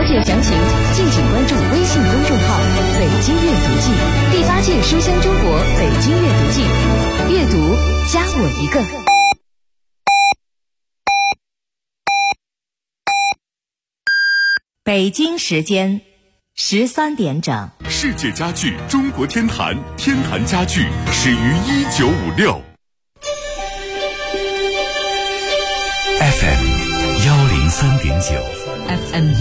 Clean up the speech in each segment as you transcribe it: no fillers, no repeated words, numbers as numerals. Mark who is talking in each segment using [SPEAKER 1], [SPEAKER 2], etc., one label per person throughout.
[SPEAKER 1] 节详情敬请关注微信公众号北京阅读季，第8届书香中国北京阅读季，阅读加我一个。
[SPEAKER 2] 北京时间13点整，
[SPEAKER 3] 世界家具中国天坛，天坛家具始于1956。FM 103.9
[SPEAKER 2] FM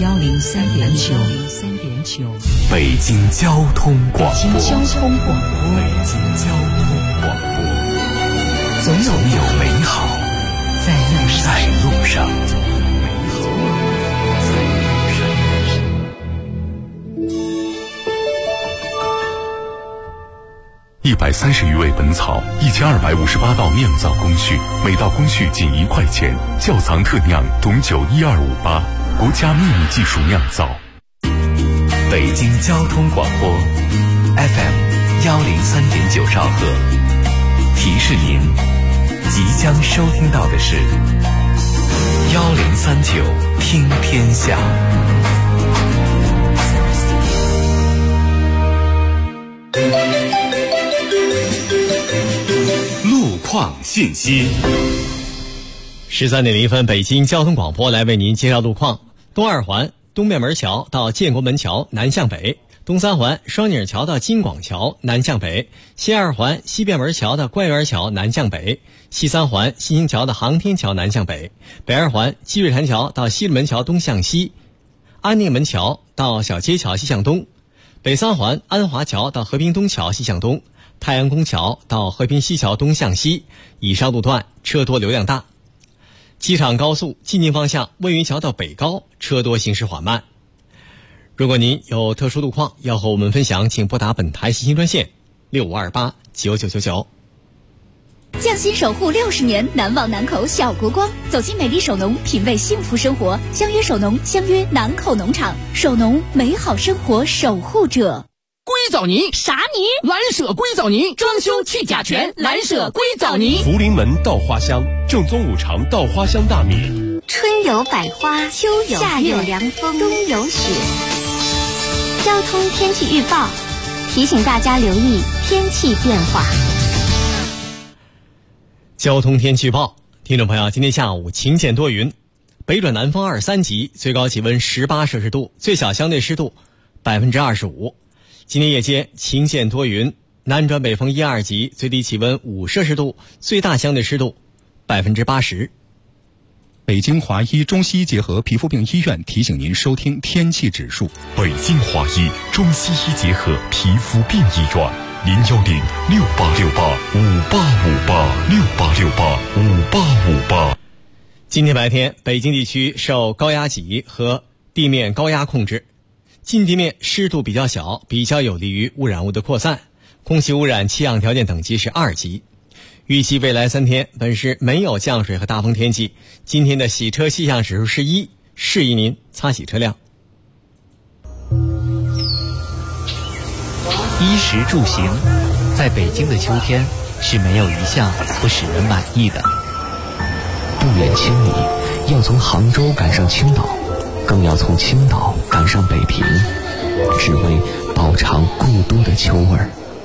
[SPEAKER 2] 103.9，
[SPEAKER 3] 北京交通广播。
[SPEAKER 2] 北京交通广播，
[SPEAKER 3] 北京交通广播，
[SPEAKER 2] 总有
[SPEAKER 3] 美好在路上。130余味本草，1258道酿造工序，每道工序仅1块钱。窖藏特酿董酒1258，国家秘密技术酿造。北京交通广播 FM 103.9兆赫，提示您即将收听到的是1039听天下。路况信息
[SPEAKER 4] 13点01分，北京交通广播来为您介绍路况。东二环东便门桥到建国门桥南向北，东三环双井桥到金广桥南向北，西二环西便门桥到官园桥南向北，西三环新兴桥到航天桥南向北，北二环积水潭桥到西直门桥东向西，安定门桥到小街桥西向东，北三环安华桥到和平东桥西向东，太阳宫桥到和平西桥东向西，以上路段车多流量大。机场高速进京方向温榆桥到北高车多行驶缓慢。如果您有特殊路况要和我们分享，请拨打本台信息专线6528999999。
[SPEAKER 5] 匠心守护60年，难忘南口小国光。走进美丽首农，品味幸福生活。相约首农，相约南口农场。首农，美好生活守护者。
[SPEAKER 6] 硅藻泥
[SPEAKER 5] 啥泥？
[SPEAKER 6] 蓝舍硅藻泥，装修去甲醛，蓝舍硅藻泥。
[SPEAKER 3] 福临门稻花香，正宗5常稻花香大米。
[SPEAKER 7] 春有百花，秋有夏有凉风，冬有雪。交通天气预报提醒大家留意天气变化。
[SPEAKER 4] 交通天气预报，听众朋友，今天下午晴间多云，北转南风2、3级，最高气温18摄氏度，最小相对湿度25%。今天夜间晴间多云，南转北风1、2级，最低气温5摄氏度，最大相对湿度80%。
[SPEAKER 8] 北京华医中西医结合皮肤病医院提醒您收听天气指数。
[SPEAKER 3] 北京华医中西医结合皮肤病医院，0106868585858，68685858。
[SPEAKER 4] 今天白天，北京地区受高压脊和地面高压控制，近地面湿度比较小，比较有利于污染物的扩散，空气污染气象条件等级是2级。预计未来3天本市没有降水和大风天气，今天的洗车气象指数是1，适宜您擦洗车辆。
[SPEAKER 9] 衣食住行，在北京的秋天是没有一项不使人满意的。
[SPEAKER 10] 不远千里，要从杭州赶上青岛，更要从青岛赶上北平，只为饱尝故都的秋味儿。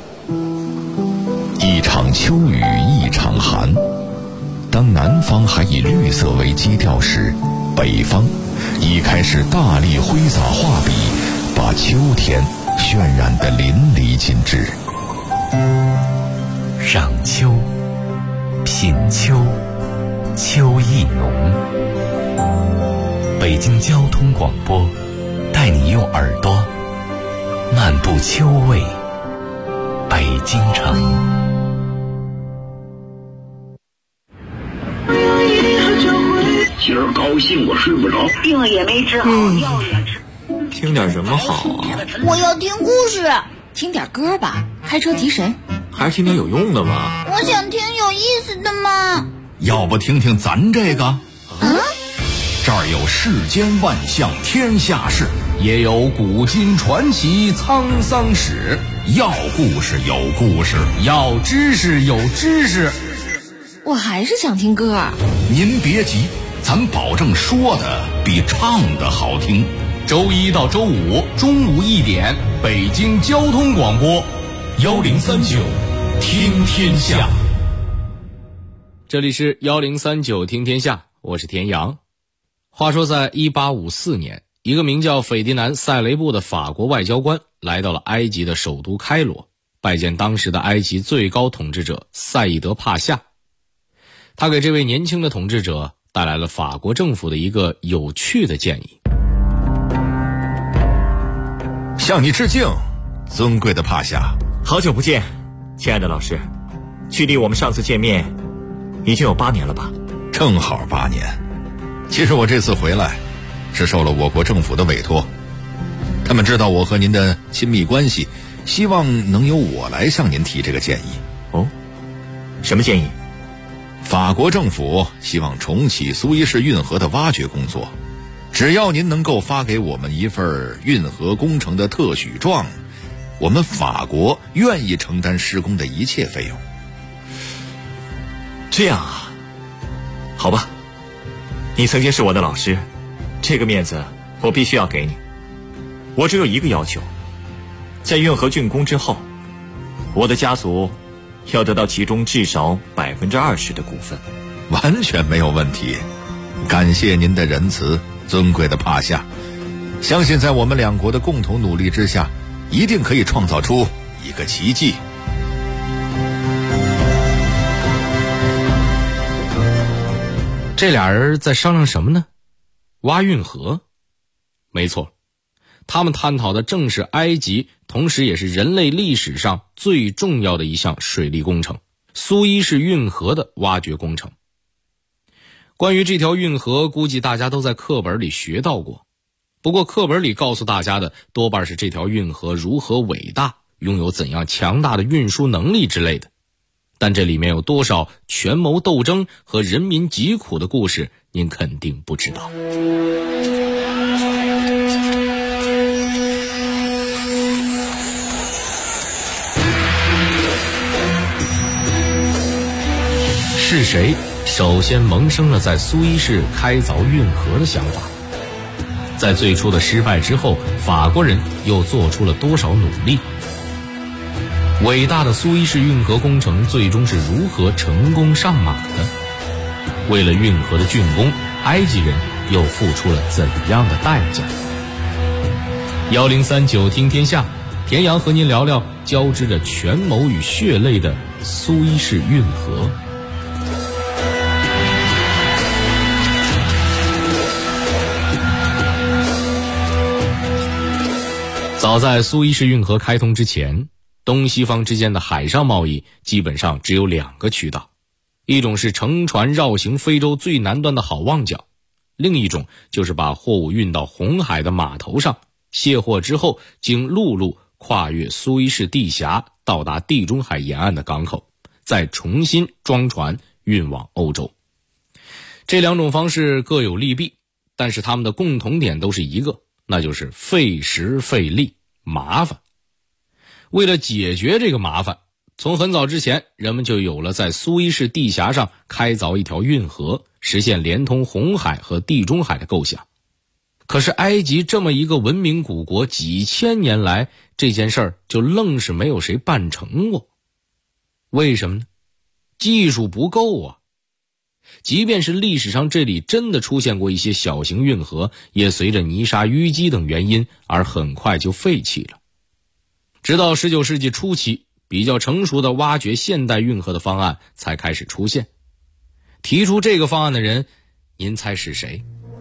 [SPEAKER 11] 一场秋雨一场寒，当南方还以绿色为基调时，北方已开始大力挥洒画笔，把秋天渲染得淋漓尽致。
[SPEAKER 3] 赏秋，品秋，秋意浓。北京交通广播带你用耳朵漫步秋味北京城。
[SPEAKER 12] 今儿高兴我睡不着，
[SPEAKER 13] 病也没治好，药也吃。
[SPEAKER 14] 听点什么好啊？
[SPEAKER 13] 我要听故事。
[SPEAKER 5] 听点歌吧，开车提神。
[SPEAKER 14] 还是听点有用的吧。
[SPEAKER 13] 我想听有意思的嘛。
[SPEAKER 11] 要不听听咱这个？这儿有世间万象天下事，也有古今传奇沧桑史。要故事有故事，要知识有知识。
[SPEAKER 5] 我还是想听歌。
[SPEAKER 11] 您别急，咱保证说的比唱的好听。 周一到周五中午1点，北京交通广播1039听天下。
[SPEAKER 15] 这里是1039听天下，我是田阳。话说在1854年，一个名叫斐迪南·塞雷布的法国外交官来到了埃及的首都开罗，拜见当时的埃及最高统治者赛义德·帕夏。他给这位年轻的统治者带来了法国政府的一个有趣的建议。
[SPEAKER 11] 向你致敬，尊贵的帕夏。
[SPEAKER 14] 好久不见，亲爱的老师，距离我们上次见面已经有8年了吧？
[SPEAKER 11] 正好8年。其实我这次回来是受了我国政府的委托，他们知道我和您的亲密关系，希望能由我来向您提这个建议。
[SPEAKER 14] 哦，什么建议？
[SPEAKER 11] 法国政府希望重启苏伊士运河的挖掘工作，只要您能够发给我们一份运河工程的特许状，我们法国愿意承担施工的一切费用。
[SPEAKER 14] 这样啊，好吧，你曾经是我的老师，这个面子我必须要给你。我只有一个要求，在运河竣工之后，我的家族要得到其中至少20%的股份。
[SPEAKER 11] 完全没有问题，感谢您的仁慈，尊贵的帕夏。相信在我们两国的共同努力之下，一定可以创造出一个奇迹。
[SPEAKER 15] 这俩人在商量什么呢？挖运河。没错，他们探讨的正是埃及，同时也是人类历史上最重要的一项水利工程——苏伊士运河的挖掘工程。关于这条运河，估计大家都在课本里学到过。不过课本里告诉大家的多半是这条运河如何伟大，拥有怎样强大的运输能力之类的。但这里面有多少权谋斗争和人民疾苦的故事，您肯定不知道。是谁首先萌生了在苏伊士开凿运河的想法？在最初的失败之后，法国人又做出了多少努力？伟大的苏伊士运河工程最终是如何成功上马的？为了运河的竣工，埃及人又付出了怎样的代价？1039听天下，田阳和您聊聊交织着权谋与血泪的苏伊士运河。早在苏伊士运河开通之前，东西方之间的海上贸易基本上只有2个渠道，一种是乘船绕行非洲最南端的好望角，另一种就是把货物运到红海的码头上，卸货之后经陆路跨越苏伊士地峡到达地中海沿岸的港口，再重新装船运往欧洲。这2种方式各有利弊，但是它们的共同点都是一个，那就是费时费力，麻烦。为了解决这个麻烦，从很早之前，人们就有了在苏伊士地峡上开凿一条运河，实现连通红海和地中海的构想。可是埃及这么一个文明古国，几千年来这件事儿就愣是没有谁办成过。为什么呢？技术不够啊。即便是历史上这里真的出现过一些小型运河，也随着泥沙淤积等原因而很快就废弃了。直到19世纪初期，比较成熟的挖掘现代运河的方案才开始出现。提出这个方案的人，您猜是谁？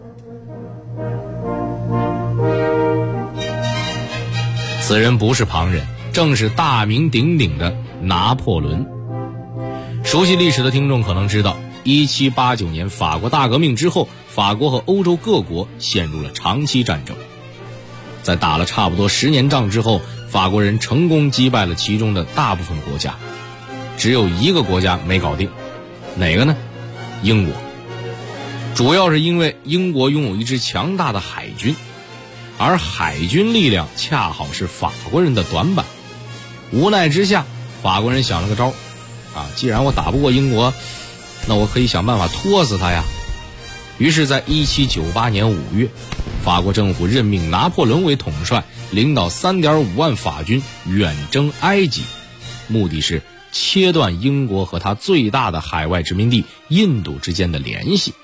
[SPEAKER 15] 此人不是旁人，正是大名鼎鼎的拿破仑。熟悉历史的听众可能知道，1789年法国大革命之后，法国和欧洲各国陷入了长期战争。在打了差不多10年仗之后，法国人成功击败了其中的大部分国家，只有一个国家没搞定，哪个呢？英国。主要是因为英国拥有一支强大的海军，而海军力量恰好是法国人的短板。无奈之下，法国人想了个招既然我打不过英国，那我可以想办法拖死他呀。于是在1798年5月， 法国政府任命拿破仑为统帅，领导3.5万法军远征埃及，目的是切断英国和他最大的海外殖民地印度之间的联系。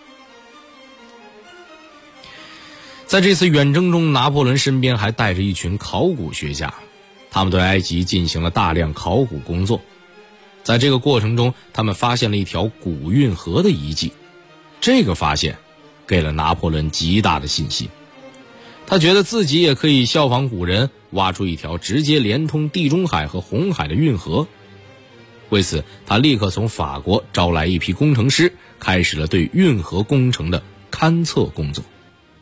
[SPEAKER 15] 在这次远征中，拿破仑身边还带着一群考古学家，他们对埃及进行了大量考古工作。在这个过程中，他们发现了一条古运河的遗迹，这个发现给了拿破仑极大的信心。他觉得自己也可以效仿古人，挖出一条直接连通地中海和红海的运河。为此，他立刻从法国招来一批工程师，开始了对运河工程的勘测工作。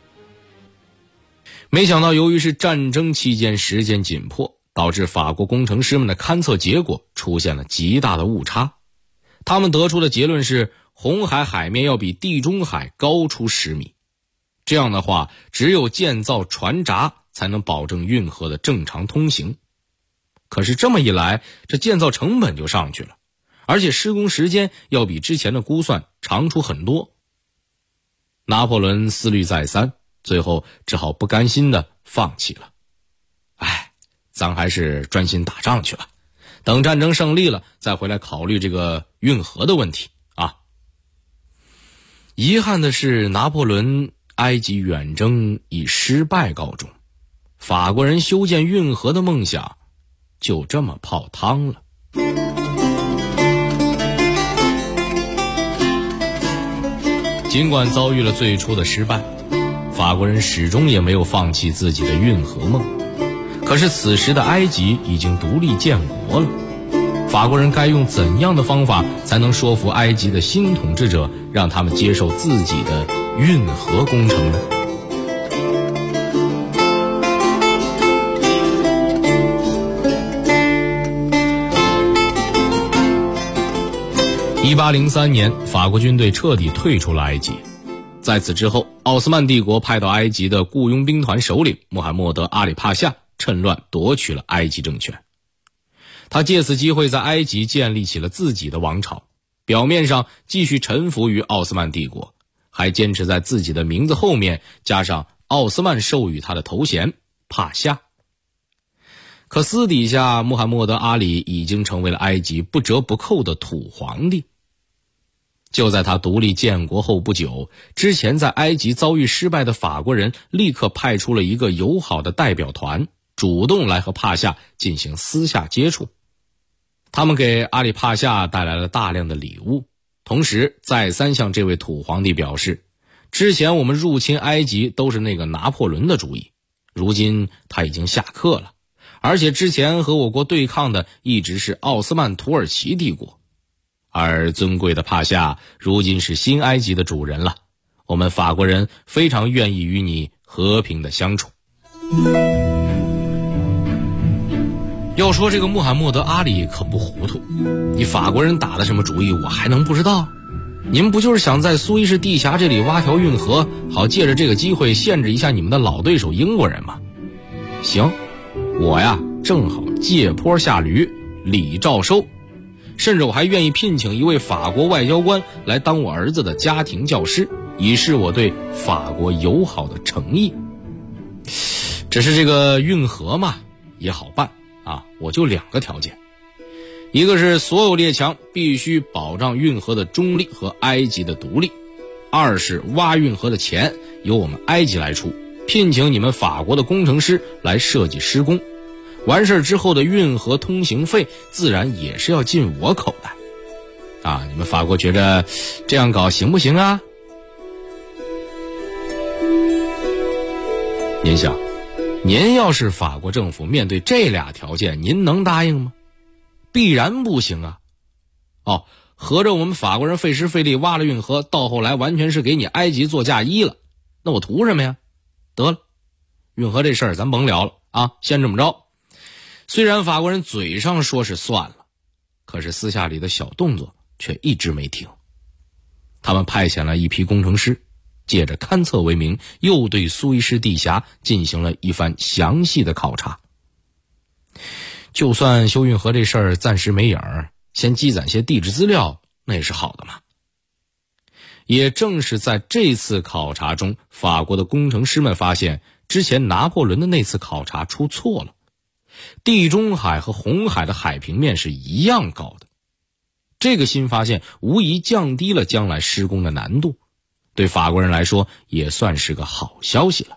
[SPEAKER 15] 没想到，由于是战争期间时间紧迫，导致法国工程师们的勘测结果出现了极大的误差。他们得出的结论是，红海海面要比地中海高出10米。这样的话，只有建造船闸才能保证运河的正常通行。可是这么一来，这建造成本就上去了，而且施工时间要比之前的估算长出很多。拿破仑思虑再三，最后只好不甘心地放弃了。咱还是专心打仗去吧，等战争胜利了再回来考虑这个运河的问题啊。遗憾的是，拿破仑埃及远征以失败告终，法国人修建运河的梦想就这么泡汤了。尽管遭遇了最初的失败，法国人始终也没有放弃自己的运河梦。可是此时的埃及已经独立建国了，法国人该用怎样的方法才能说服埃及的新统治者，让他们接受自己的运河工程呢？1803年，法国军队彻底退出了埃及。在此之后，奥斯曼帝国派到埃及的雇佣兵团首领穆罕默德·阿里帕夏趁乱夺取了埃及政权。他借此机会在埃及建立起了自己的王朝，表面上继续臣服于奥斯曼帝国，还坚持在自己的名字后面加上奥斯曼授予他的头衔帕夏。可私底下，穆罕默德·阿里已经成为了埃及不折不扣的土皇帝。就在他独立建国后不久，之前在埃及遭遇失败的法国人立刻派出了一个友好的代表团，主动来和帕夏进行私下接触。他们给阿里帕夏带来了大量的礼物，同时再三向这位土皇帝表示，之前我们入侵埃及都是那个拿破仑的主意，如今他已经下课了，而且之前和我国对抗的一直是奥斯曼土耳其帝国。而尊贵的帕夏如今是新埃及的主人了，我们法国人非常愿意与你和平的相处。要说这个穆罕默德·阿里可不糊涂，你法国人打的什么主意我还能不知道？你们不就是想在苏伊士地峡这里挖条运河，好借着这个机会限制一下你们的老对手英国人吗？行，我呀正好借坡下驴，礼照收，甚至我还愿意聘请一位法国外交官来当我儿子的家庭教师，以示我对法国友好的诚意。只是这个运河嘛也好办啊，我就2个条件，一个是所有列强必须保障运河的中立和埃及的独立，二是挖运河的钱由我们埃及来出，聘请你们法国的工程师来设计施工，完事之后的运河通行费自然也是要进我口袋啊！你们法国觉着这样搞行不行啊？您想，您要是法国政府，面对这俩条件，您能答应吗？必然不行啊！哦，合着我们法国人费时费力挖了运河，到后来完全是给你埃及做嫁衣了，那我图什么呀？得了，运河这事儿咱甭聊了啊，先这么着。虽然法国人嘴上说是算了，可是私下里的小动作却一直没停。他们派遣了一批工程师，借着勘测为名，又对苏伊士地峡进行了一番详细的考察。就算修运河这事儿暂时没影儿，先积攒些地质资料，那也是好的嘛。 也正是在这次考察中，法国的工程师们发现，之前拿破仑的那次考察出错了。地中海和红海的海平面是一样高的。这个新发现无疑降低了将来施工的难度，对法国人来说也算是个好消息了。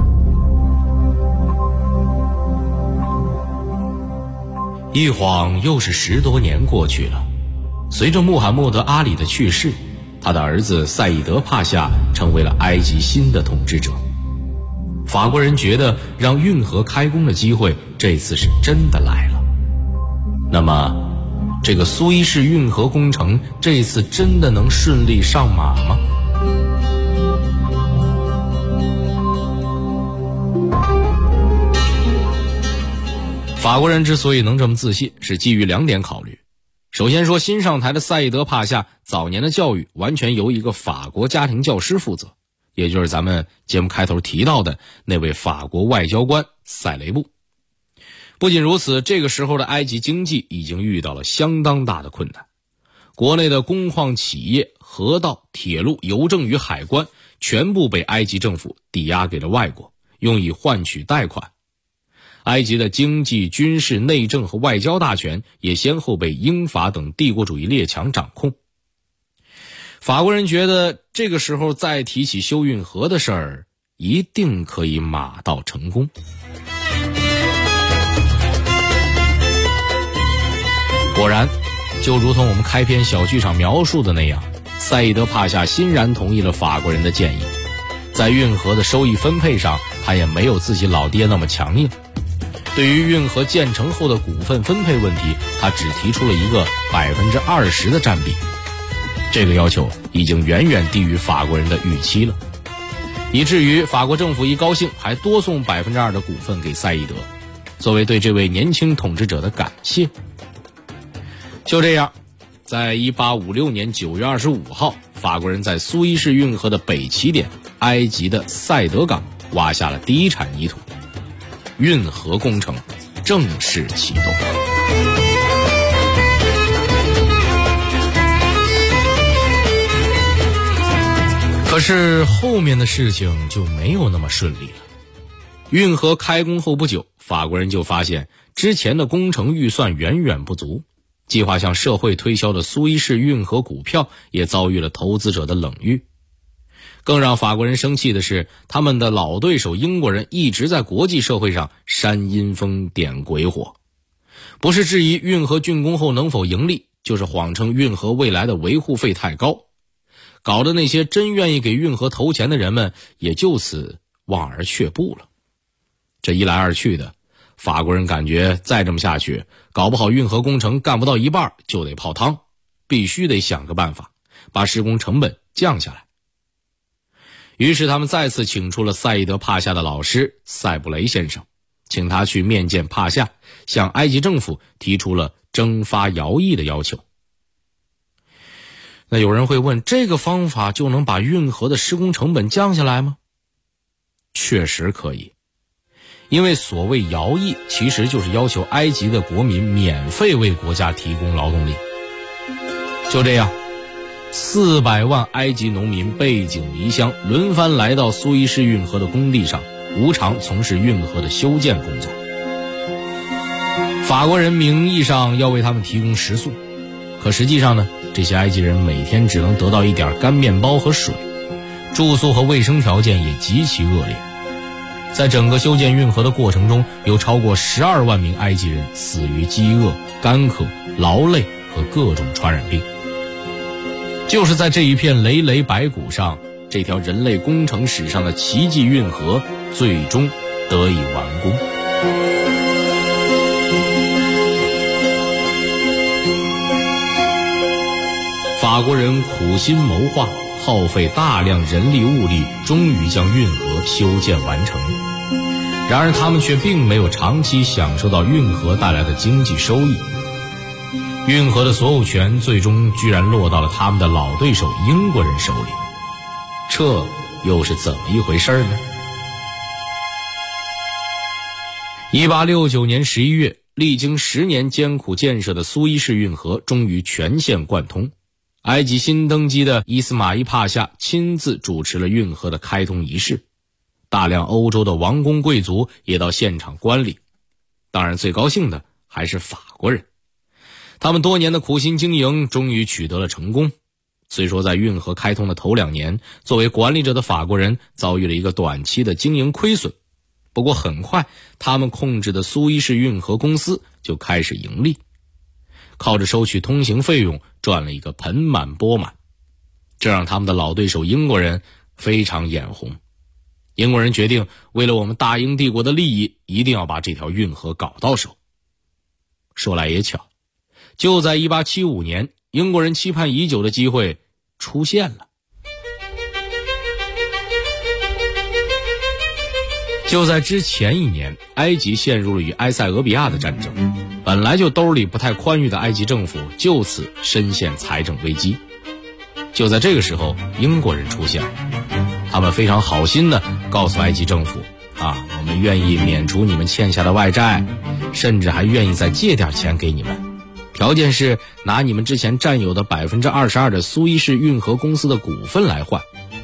[SPEAKER 15] 一晃又是10多年过去了，随着穆罕默德·阿里的去世，他的儿子赛义德·帕夏成为了埃及新的统治者。法国人觉得让运河开工的机会这次是真的来了。那么这个苏伊士运河工程这次真的能顺利上马吗？法国人之所以能这么自信，是基于2点考虑。首先说，新上台的赛义德·帕夏早年的教育完全由一个法国家庭教师负责，也就是咱们节目开头提到的那位法国外交官塞雷布。不仅如此，这个时候的埃及经济已经遇到了相当大的困难，国内的工矿企业、河道、铁路、邮政与海关全部被埃及政府抵押给了外国，用以换取贷款。埃及的经济、军事、内政和外交大权也先后被英法等帝国主义列强掌控。法国人觉得这个时候再提起修运河的事儿，一定可以马到成功。果然，就如同我们开篇小剧场描述的那样，赛义德·帕夏欣然同意了法国人的建议。在运河的收益分配上，他也没有自己老爹那么强硬。对于运河建成后的股份分配问题，他只提出了一个20%的占比。这个要求已经远远低于法国人的预期了，以至于法国政府一高兴还多送2%的股份给赛义德，作为对这位年轻统治者的感谢。就这样，在1856年9月25号，法国人在苏伊士运河的北起点埃及的塞德港挖下了第一铲泥土，运河工程正式启动。可是后面的事情就没有那么顺利了。运河开工后不久，法国人就发现之前的工程预算远远不足，计划向社会推销的苏伊士运河股票也遭遇了投资者的冷遇。更让法国人生气的是，他们的老对手英国人一直在国际社会上煽阴风点鬼火，不是质疑运河竣工后能否盈利，就是谎称运河未来的维护费太高，搞得那些真愿意给运河投钱的人们也就此望而却步了。这一来二去的，法国人感觉再这么下去，搞不好运河工程干不到一半就得泡汤，必须得想个办法把施工成本降下来。于是他们再次请出了赛义德·帕夏的老师塞布雷先生，请他去面见帕夏，向埃及政府提出了征发徭役的要求。那有人会问，这个方法就能把运河的施工成本降下来吗？确实可以，因为所谓徭役其实就是要求埃及的国民免费为国家提供劳动力。就这样，400万埃及农民背井离乡，轮番来到苏伊士运河的工地上，无偿从事运河的修建工作。法国人名义上要为他们提供食宿，可实际上呢，这些埃及人每天只能得到一点干面包和水，住宿和卫生条件也极其恶劣。在整个修建运河的过程中，有超过12万名埃及人死于饥饿、干渴、劳累和各种传染病。就是在这一片累累白骨上，这条人类工程史上的奇迹运河最终得以完工。法国人苦心谋划，耗费大量人力物力，终于将运河修建完成。然而他们却并没有长期享受到运河带来的经济收益。运河的所有权最终居然落到了他们的老对手英国人手里，这又是怎么一回事呢？1869年11月，历经10年艰苦建设的苏伊士运河终于全线贯通， 埃及新登基的伊斯马伊帕夏亲自主持了运河的开通仪式，大量欧洲的王公贵族也到现场观礼。当然最高兴的还是法国人，他们多年的苦心经营终于取得了成功。虽说在运河开通的头2年，作为管理者的法国人遭遇了一个短期的经营亏损，不过很快他们控制的苏伊士运河公司就开始盈利，靠着收取通行费用赚了一个盆满钵满，这让他们的老对手英国人非常眼红。英国人决定为了我们大英帝国的利益，一定要把这条运河搞到手。说来也巧，就在1875年，英国人期盼已久的机会出现了。就在之前1年，埃及陷入了与埃塞俄比亚的战争，本来就兜里不太宽裕的埃及政府就此深陷财政危机。就在这个时候，英国人出现了，他们非常好心地告诉埃及政府我们愿意免除你们欠下的外债，甚至还愿意再借点钱给你们，条件是拿你们之前占有的 22% 的苏伊士运河公司的股份来换。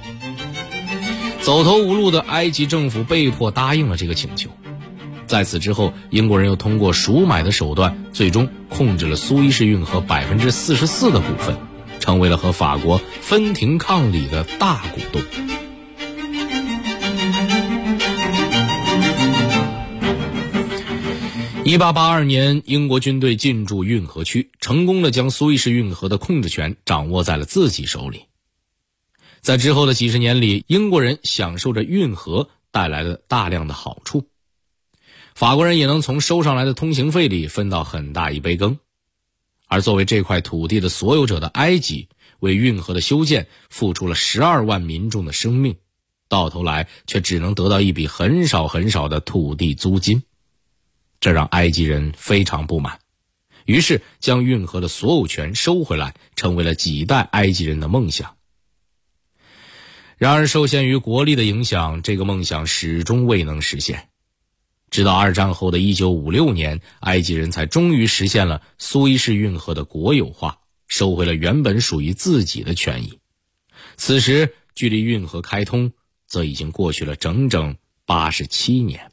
[SPEAKER 15] 走投无路的埃及政府被迫答应了这个请求。在此之后，英国人又通过赎买的手段，最终控制了苏伊士运河 44% 的股份，成为了和法国分庭抗礼的大股东。1882年，英国军队进驻运河区，成功地将苏伊士运河的控制权掌握在了自己手里。在之后的几十年里，英国人享受着运河带来的大量的好处，法国人也能从收上来的通行费里分到很大一杯羹。而作为这块土地的所有者的埃及，为运河的修建付出了12万民众的生命，到头来却只能得到一笔很少很少的土地租金，这让埃及人非常不满，于是将运河的所有权收回来，成为了几代埃及人的梦想。然而受限于国力的影响，这个梦想始终未能实现。直到2战后的1956年，埃及人才终于实现了苏伊士运河的国有化，收回了原本属于自己的权益。此时距离运河开通则已经过去了整整87年。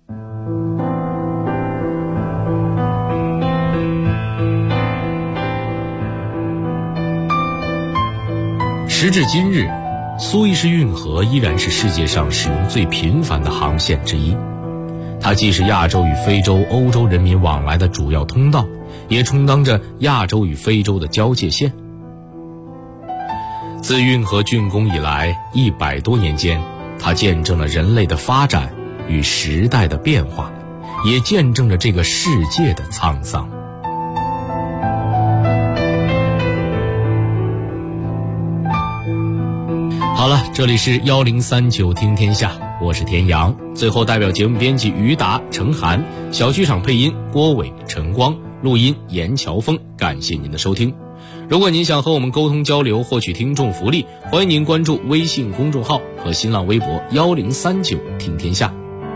[SPEAKER 15] 时至今日，苏伊士运河依然是世界上使用最频繁的航线之一，它既是亚洲与非洲、欧洲人民往来的主要通道，也充当着亚洲与非洲的交界线。自运河竣工以来100多年间，它见证了人类的发展与时代的变化，也见证着这个世界的沧桑。好了，这里是1039听天下，我是田阳。最后代表节目编辑于达、程涵，小剧场配音郭伟、陈光，录音严乔峰。感谢您的收听。如果您想和我们沟通交流，获取听众福利，欢迎您关注微信公众号和新浪微博1039听天下。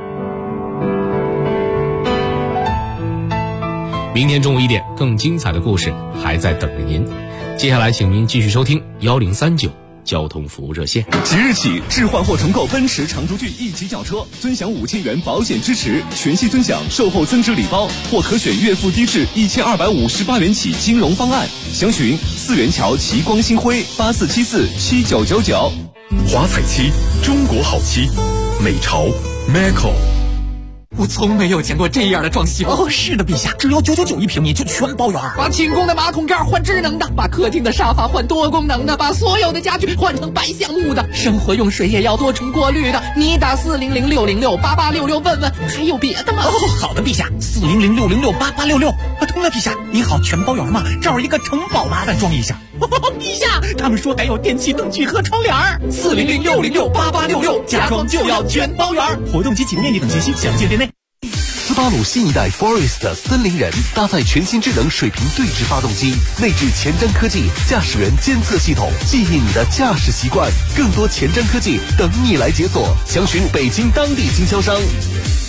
[SPEAKER 15] 明天中午1点，更精彩的故事还在等着您。接下来请您继续收听1039交通服务热线。
[SPEAKER 16] 即日起，置换或重购奔驰长轴距1级轿车，尊享5000元保险支持，全系尊享售后增值礼包，或可选月付低至1258元起金融方案。详询4元桥奇光星辉84747999。
[SPEAKER 3] 华彩漆，中国好漆，美潮 Meco。
[SPEAKER 17] 我从没有见过这样的装修哦！是的，陛下，只要999一平米就全包圆。把寝宫的马桶盖换智能的，把客厅的沙发换多功能的，把所有的家具换成白橡木的，生活用水也要多重过滤的。你打40060688866问问，还有别的吗？哦，好的，陛下，40060688866。通了，陛下，你好，全包圆吗？这儿一个城堡，麻烦装一下。陛下，他们说还有电器灯具和窗帘，40060688866，家装就要全包圆。活动及启动面积等信息详见店内。
[SPEAKER 18] 斯巴鲁新一代 Forest 森林人搭载全新智能水平对置发动机，内置前瞻科技驾驶员监测系统，记忆你的驾驶习惯。更多前瞻科技等你来解锁，详询北京当地经销商。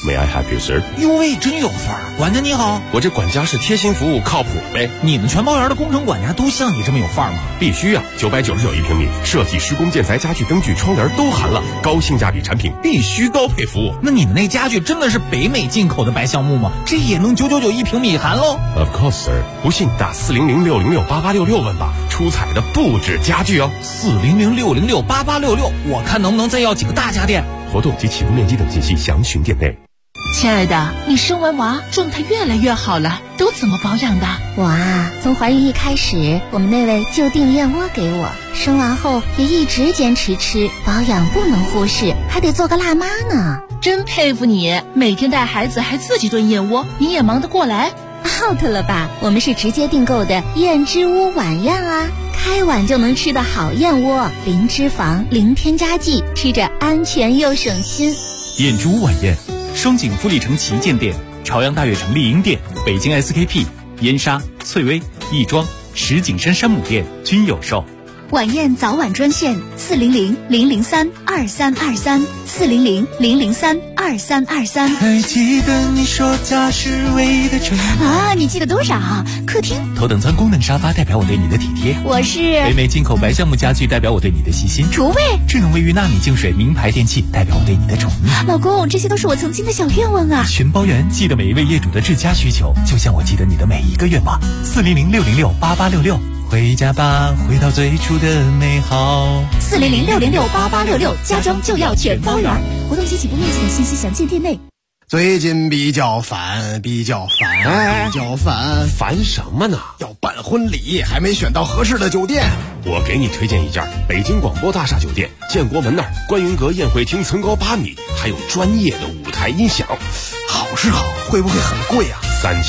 [SPEAKER 19] May I help you, sir？
[SPEAKER 17] 哟喂，真有范儿！管家你好，
[SPEAKER 19] 我这管家是贴心服务，靠谱呗。
[SPEAKER 17] 你们全包园的工程管家都像你这么有范儿吗？
[SPEAKER 19] 必须啊！999一平米，设计、施工、建材、家具、灯具、窗帘都含了，高性价比产品，必须高配服务。
[SPEAKER 17] 那你们那家具真的是北美进口的白橡木吗？这也能999一平米含喽
[SPEAKER 19] ？Of course, sir。不信打400-606-8866问吧，出彩的不止家具哦。
[SPEAKER 17] 400-606-8866，我看能不能再要几个大家电。
[SPEAKER 19] 活动及启动面积等信息详询店内。
[SPEAKER 20] 亲爱的，你生完娃状态越来越好了，都怎么保养的？
[SPEAKER 7] 我啊，从怀孕一开始，我们那位就订燕窝给我，生完后也一直坚持吃，保养不能忽视，还得做个辣妈呢。
[SPEAKER 20] 真佩服你，每天带孩子还自己炖燕窝，你也忙得过来
[SPEAKER 7] ？out 了吧？我们是直接订购的燕之屋晚宴啊，开碗就能吃的好燕窝，零脂肪，零添加剂，吃着安全又省心。
[SPEAKER 21] 燕之屋晚宴，双井富力城旗舰店、朝阳大悦城丽婴店、北京 SKP、燕莎、翠微、亦庄、石景山山姆店均有售。
[SPEAKER 5] 晚宴早晚专线400-003-2323，400-003-2323。
[SPEAKER 22] 还记得你说家是唯一的城
[SPEAKER 5] 啊？你记得多少？客厅
[SPEAKER 21] 头等舱功能沙发代表我对你的体贴，
[SPEAKER 5] 我是
[SPEAKER 21] 北美进口白橡木家具代表我对你的细心，
[SPEAKER 5] 厨卫
[SPEAKER 21] 智能卫浴纳米净水名牌电器代表我对你的宠溺。
[SPEAKER 5] 老公，这些都是我曾经的小愿望啊！
[SPEAKER 21] 全包圆，记得每一位业主的至佳需求，就像我记得你的每一个愿望。400-606-8866。回家吧，回到最初的美好。
[SPEAKER 5] 400-606-8866，家装就要全包圆。活动及起步面积的信息详见店内。
[SPEAKER 23] 最近比较烦，
[SPEAKER 19] 烦什么呢？
[SPEAKER 23] 要办婚礼，还没选到合适的酒店。
[SPEAKER 19] 我给你推荐一家北京广播大厦酒店，建国门那儿观云阁宴会厅层高8米，还有专业的舞台音响。
[SPEAKER 23] 好是好，会不会很贵啊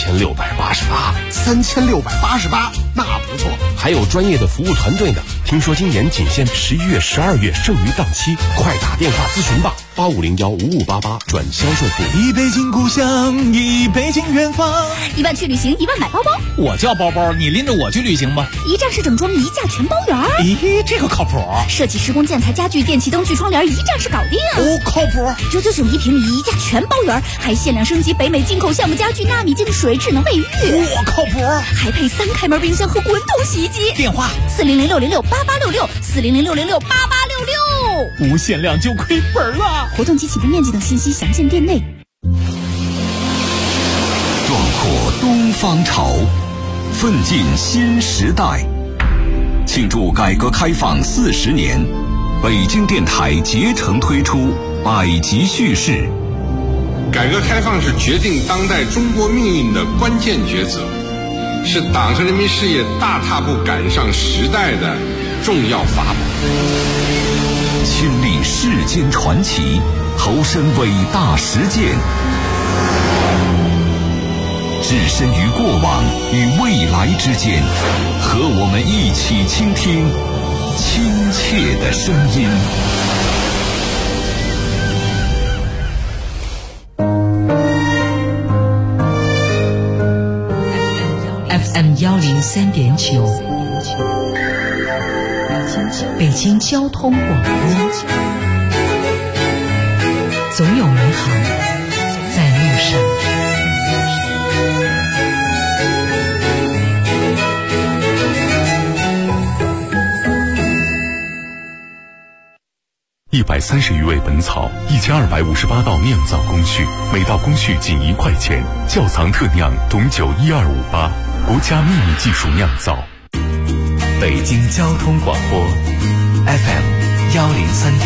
[SPEAKER 23] ？3688，那不错。
[SPEAKER 19] 还有专业的服务团队呢。听说今年仅限11月、12月，剩余档期，快打电话咨询吧，8501-5588转销售部。
[SPEAKER 22] 一北京故乡，一北京远方。
[SPEAKER 5] 1万去旅行，1万买包包。
[SPEAKER 21] 我叫包包，你拎着我去旅行吧。
[SPEAKER 5] 一站式整装，一价全包圆。
[SPEAKER 21] 咦，这个靠谱。
[SPEAKER 5] 设计、施工、建材、家具、电器、灯具、窗帘，一站式搞定。
[SPEAKER 21] 哦，靠谱。
[SPEAKER 5] 999一平米，一价全包圆，还限量升级北美进口橡木家具、纳米净水、智能卫浴。
[SPEAKER 21] 我靠谱。
[SPEAKER 5] 还配3开门冰箱和滚筒洗衣机。
[SPEAKER 21] 电话
[SPEAKER 5] 400-606-8866，400-606-8866。
[SPEAKER 21] 不限量就亏本了。
[SPEAKER 5] 活动及起步面积等信息详见店内。
[SPEAKER 18] 壮阔东方潮，奋进新时代。庆祝改革开放40年，北京电台竭诚推出百集叙事。
[SPEAKER 24] 改革开放是决定当代中国命运的关键抉择，是党和人民事业大踏步赶上时代的重要法宝。
[SPEAKER 18] 亲历世间传奇，投身伟大实践，置身于过往与未来之间，和我们一起倾听亲切的声音。
[SPEAKER 2] FM 103.9，北京交通广播，总有美好在路上。
[SPEAKER 3] 130余味本草，1258道酿造工序，每道工序仅1块钱。窖藏特酿董酒12588，国家秘密技术酿造。
[SPEAKER 9] 北京交通广播 FM 103.9。